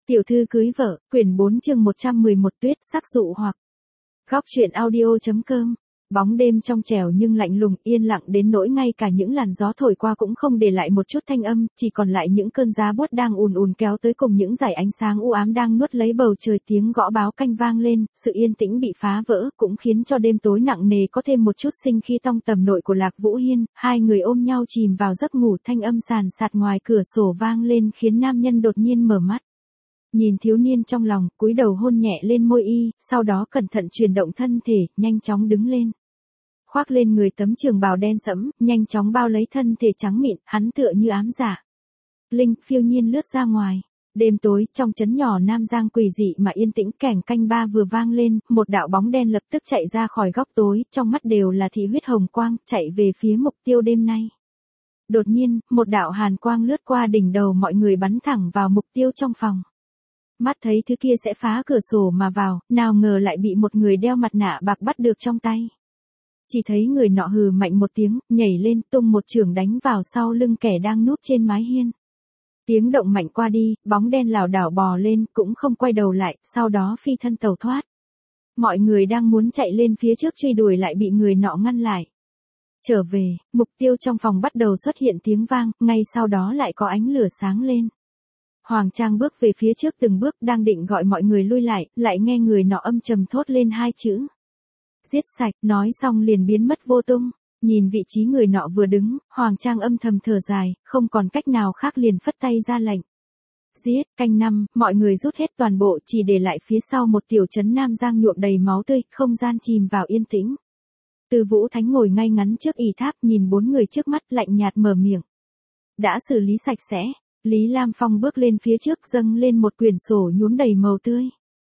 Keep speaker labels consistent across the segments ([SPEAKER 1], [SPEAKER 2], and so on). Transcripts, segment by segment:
[SPEAKER 1] Tiểu thư cưới vợ, quyển 4 chương 111 tuyết sắc dụ hoặc. Góc truyện audio.com. Bóng đêm trong trẻo nhưng lạnh lùng, yên lặng đến nỗi ngay cả những làn gió thổi qua cũng không để lại một chút thanh âm, chỉ còn lại những cơn giá buốt đang ùn ùn kéo tới cùng những dải ánh sáng u ám đang nuốt lấy bầu trời. Tiếng gõ báo canh vang lên, sự yên tĩnh bị phá vỡ, cũng khiến cho đêm tối nặng nề có thêm một chút sinh khí. Trong tầm nội của Lạc Vũ Hiên, hai người ôm nhau chìm vào giấc ngủ, thanh âm sàn sạt ngoài cửa sổ vang lên khiến nam nhân đột nhiên mở mắt. Nhìn thiếu niên trong lòng, cúi đầu hôn nhẹ lên môi y, sau đó cẩn thận chuyển động thân thể, nhanh chóng đứng lên. Khoác lên người tấm trường bào đen sẫm, nhanh chóng bao lấy thân thể trắng mịn, hắn tựa như ám giả. Linh phiêu nhiên lướt ra ngoài. Đêm tối, trong trấn nhỏ Nam Giang quỷ dị mà yên tĩnh, kẻng canh ba vừa vang lên, một đạo bóng đen lập tức chạy ra khỏi góc tối, trong mắt đều là thị huyết hồng quang, chạy về phía mục tiêu đêm nay. Đột nhiên, một đạo hàn quang lướt qua đỉnh đầu mọi người bắn thẳng vào mục tiêu trong phòng. Mắt thấy thứ kia sẽ phá cửa sổ mà vào, nào ngờ lại bị một người đeo mặt nạ bạc bắt được trong tay. Chỉ thấy người nọ hừ mạnh một tiếng, nhảy lên tung một chưởng đánh vào sau lưng kẻ đang núp trên mái hiên. Tiếng động mạnh qua đi, bóng đen lảo đảo bò lên, cũng không quay đầu lại, sau đó phi thân tẩu thoát. Mọi người đang muốn chạy lên phía trước truy đuổi lại bị người nọ ngăn lại. Trở về, mục tiêu trong phòng bắt đầu xuất hiện tiếng vang, ngay sau đó lại có ánh lửa sáng lên. Hoàng Trang bước về phía trước từng bước, đang định gọi mọi người lui lại nghe người nọ âm trầm thốt lên hai chữ. Giết sạch, nói xong liền biến mất vô tung. Nhìn vị trí người nọ vừa đứng, Hoàng Trang âm thầm thở dài, không còn cách nào khác liền phất tay ra lệnh. Giết, canh năm, mọi người rút hết toàn bộ, chỉ để lại phía sau một tiểu trấn Nam Giang nhuộm đầy máu tươi, không gian chìm vào yên tĩnh. Từ Vũ Thánh ngồi ngay ngắn trước ỷ tháp, nhìn bốn người trước mắt, lạnh nhạt mở miệng. Đã xử lý sạch sẽ. Lý Lam Phong bước lên phía trước, dâng lên một quyển sổ nhuốm đầy màu tươi.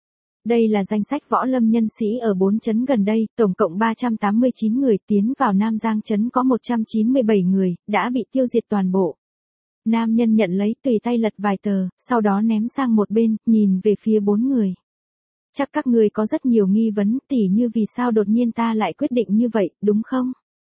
[SPEAKER 1] Đây là danh sách võ lâm nhân sĩ ở 4 trấn gần đây, tổng cộng 389 người, tiến vào Nam Giang trấn có 197 người, đã bị tiêu diệt toàn bộ. Nam nhân nhận lấy, tùy tay lật vài tờ, sau đó ném sang một bên, nhìn về phía 4 người. Chắc các ngươi có rất nhiều nghi vấn, tỉ như vì sao đột nhiên ta lại quyết định như vậy, đúng không?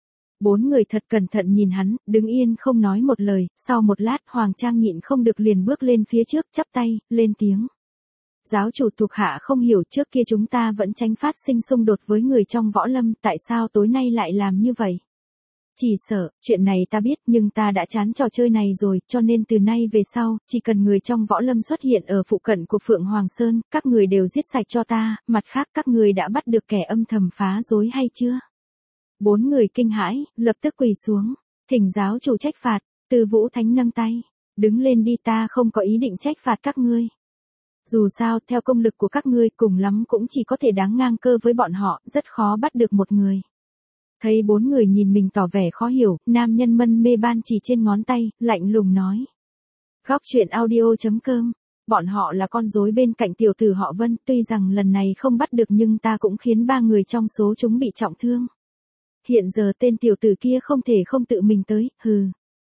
[SPEAKER 1] 4 người thật cẩn thận nhìn hắn, đứng yên không nói một lời, sau một lát Hoàng Trang nhịn không được liền bước lên phía trước, chắp tay, lên tiếng. Giáo chủ thuộc hạ không hiểu, trước kia chúng ta vẫn tránh phát sinh xung đột với người trong võ lâm, tại sao tối nay lại làm như vậy? Chỉ sợ, chuyện này ta biết nhưng ta đã chán trò chơi này rồi, cho nên từ nay về sau, chỉ cần người trong võ lâm xuất hiện ở phụ cận của Phượng Hoàng Sơn, các người đều giết sạch cho ta, mặt khác các người đã bắt được kẻ âm thầm phá rối hay chưa? 4 người kinh hãi, lập tức quỳ xuống, thỉnh giáo chủ trách phạt. Từ Vũ Thánh nâng tay, đứng lên đi, ta không có ý định trách phạt các ngươi. Dù sao, theo công lực của các ngươi, cùng lắm cũng chỉ có thể đáng ngang cơ với bọn họ, rất khó bắt được một người. Thấy 4 người nhìn mình tỏ vẻ khó hiểu, nam nhân mân mê ban chỉ trên ngón tay, lạnh lùng nói. Góc truyện audio.com. Bọn họ là con rối bên cạnh tiểu tử họ Vân, tuy rằng lần này không bắt được nhưng ta cũng khiến 3 người trong số chúng bị trọng thương. Hiện giờ tên tiểu tử kia không thể không tự mình tới, hừ.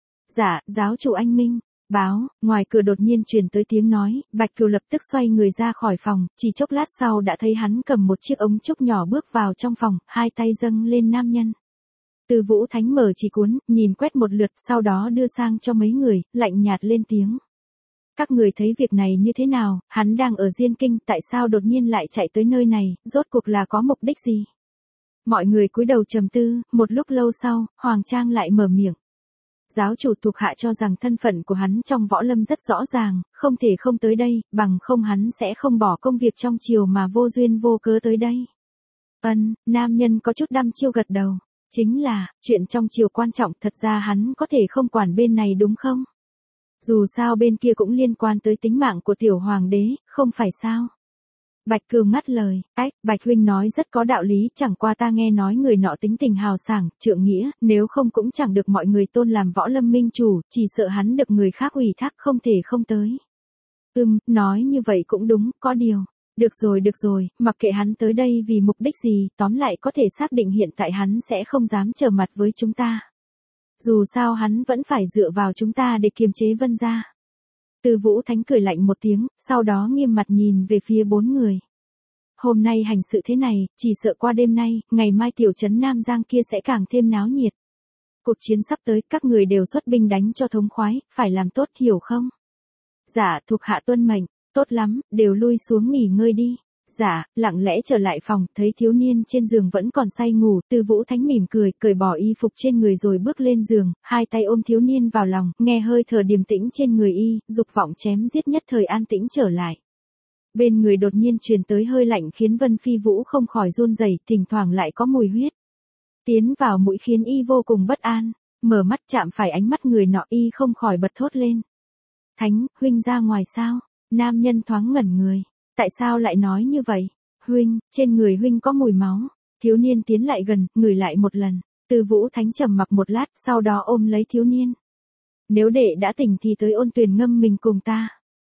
[SPEAKER 1] Dạ, giáo chủ anh minh. Báo, ngoài cửa đột nhiên truyền tới tiếng nói, Bạch Kiều lập tức xoay người ra khỏi phòng, chỉ chốc lát sau đã thấy hắn cầm một chiếc ống trúc nhỏ bước vào trong phòng, hai tay dâng lên nam nhân. Từ Vũ Thánh mở chỉ cuốn, nhìn quét một lượt, sau đó đưa sang cho mấy người, lạnh nhạt lên tiếng. Các người thấy việc này như thế nào, hắn đang ở Diên Kinh, tại sao đột nhiên lại chạy tới nơi này, rốt cuộc là có mục đích gì? Mọi người cúi đầu trầm tư, một lúc lâu sau, Hoàng Trang lại mở miệng. Giáo chủ thuộc hạ cho rằng thân phận của hắn trong võ lâm rất rõ ràng, không thể không tới đây, bằng không hắn sẽ không bỏ công việc trong triều mà vô duyên vô cớ tới đây. Nam nhân có chút đăm chiêu gật đầu. Chính là, chuyện trong triều quan trọng, thật ra hắn có thể không quản bên này đúng không? Dù sao bên kia cũng liên quan tới tính mạng của tiểu hoàng đế, không phải sao? Bạch Cừu ngắt lời, Bạch huynh nói rất có đạo lý, chẳng qua ta nghe nói người nọ tính tình hào sảng, trượng nghĩa, nếu không cũng chẳng được mọi người tôn làm võ lâm minh chủ, chỉ sợ hắn được người khác ủy thác không thể không tới. Nói như vậy cũng đúng, có điều. Được rồi, mặc kệ hắn tới đây vì mục đích gì, tóm lại có thể xác định hiện tại hắn sẽ không dám trở mặt với chúng ta. Dù sao hắn vẫn phải dựa vào chúng ta để kiềm chế Vân gia. Từ Vũ Thánh cười lạnh một tiếng, sau đó nghiêm mặt nhìn về phía 4 người. Hôm nay hành sự thế này, chỉ sợ qua đêm nay, ngày mai tiểu trấn Nam Giang kia sẽ càng thêm náo nhiệt. Cuộc chiến sắp tới, các người đều xuất binh đánh cho thống khoái, phải làm tốt, hiểu không? Dạ, thuộc hạ tuân mệnh. Tốt lắm, đều lui xuống nghỉ ngơi đi. Dạ, lặng lẽ trở lại phòng, thấy thiếu niên trên giường vẫn còn say ngủ, Tư Vũ Thánh mỉm cười, cởi bỏ y phục trên người rồi bước lên giường, hai tay ôm thiếu niên vào lòng, nghe hơi thở điềm tĩnh trên người y, dục vọng chém giết nhất thời an tĩnh trở lại. Bên người đột nhiên truyền tới hơi lạnh khiến Vân Phi Vũ không khỏi run rẩy, thỉnh thoảng lại có mùi huyết tiến vào mũi khiến y vô cùng bất an, mở mắt chạm phải ánh mắt người nọ y không khỏi bật thốt lên. Thánh, huynh ra ngoài sao? Nam nhân thoáng ngẩn người. Tại sao lại nói như vậy? Huynh, trên người huynh có mùi máu. Thiếu niên tiến lại gần, ngửi lại một lần. Tư Vũ Thánh trầm mặc một lát, sau đó ôm lấy thiếu niên. Nếu đệ đã tỉnh thì tới Ôn Tuyền ngâm mình cùng ta.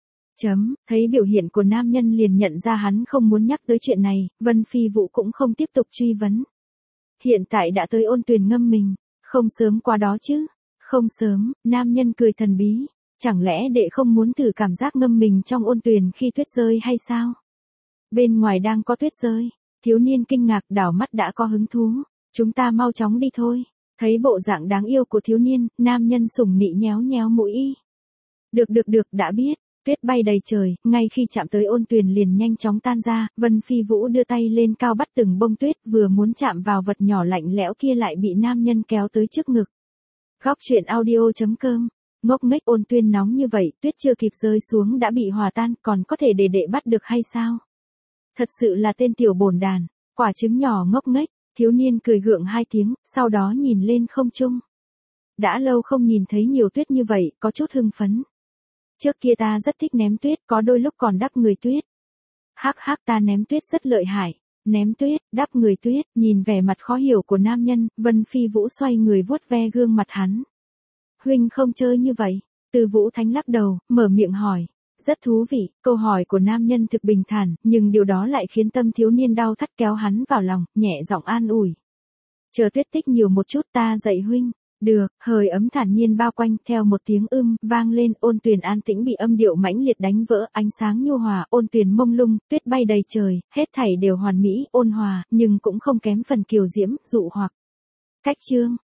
[SPEAKER 1] Thấy biểu hiện của nam nhân liền nhận ra hắn không muốn nhắc tới chuyện này, Vân Phi Vũ cũng không tiếp tục truy vấn. Hiện tại đã tới Ôn Tuyền ngâm mình, không sớm qua đó chứ? Không sớm, nam nhân cười thần bí. Chẳng lẽ đệ không muốn thử cảm giác ngâm mình trong Ôn Tuyền khi tuyết rơi hay sao? Bên ngoài đang có tuyết rơi, thiếu niên kinh ngạc đảo mắt đã có hứng thú. Chúng ta mau chóng đi thôi. Thấy bộ dạng đáng yêu của thiếu niên, nam nhân sủng nị nhéo nhéo mũi y. Được, đã biết. Tuyết bay đầy trời, ngay khi chạm tới Ôn Tuyền liền nhanh chóng tan ra, Vân Phi Vũ đưa tay lên cao bắt từng bông tuyết, vừa muốn chạm vào vật nhỏ lạnh lẽo kia lại bị nam nhân kéo tới trước ngực. Góc truyện audio.com. Ngốc nghếch. Ôn Tuyền nóng như vậy, tuyết chưa kịp rơi xuống đã bị hòa tan, còn có thể để đệ bắt được hay sao? Thật sự là tên tiểu bổn đàn, quả trứng nhỏ ngốc nghếch. Thiếu niên cười gượng hai tiếng, sau đó nhìn lên không trung. Đã lâu không nhìn thấy nhiều tuyết như vậy, có chút hưng phấn. Trước kia ta rất thích ném tuyết, có đôi lúc còn đắp người tuyết. Hắc ta ném tuyết rất lợi hại. Ném tuyết, đắp người tuyết, nhìn vẻ mặt khó hiểu của nam nhân, Vân Phi Vũ xoay người vuốt ve gương mặt hắn. Huynh không chơi như vậy. Tư Vũ Thánh lắc đầu, mở miệng hỏi. Rất thú vị, câu hỏi của nam nhân thực bình thản, nhưng điều đó lại khiến tâm thiếu niên đau thắt kéo hắn vào lòng, nhẹ giọng an ủi. Chờ tuyết tích nhiều một chút ta dạy huynh. Được, hơi ấm thản nhiên bao quanh, theo một tiếng vang lên, Ôn Tuyền an tĩnh bị âm điệu mãnh liệt đánh vỡ, ánh sáng nhu hòa, Ôn Tuyền mông lung, tuyết bay đầy trời, hết thảy đều hoàn mỹ, ôn hòa, nhưng cũng không kém phần kiều diễm, dụ hoặc. Cách chương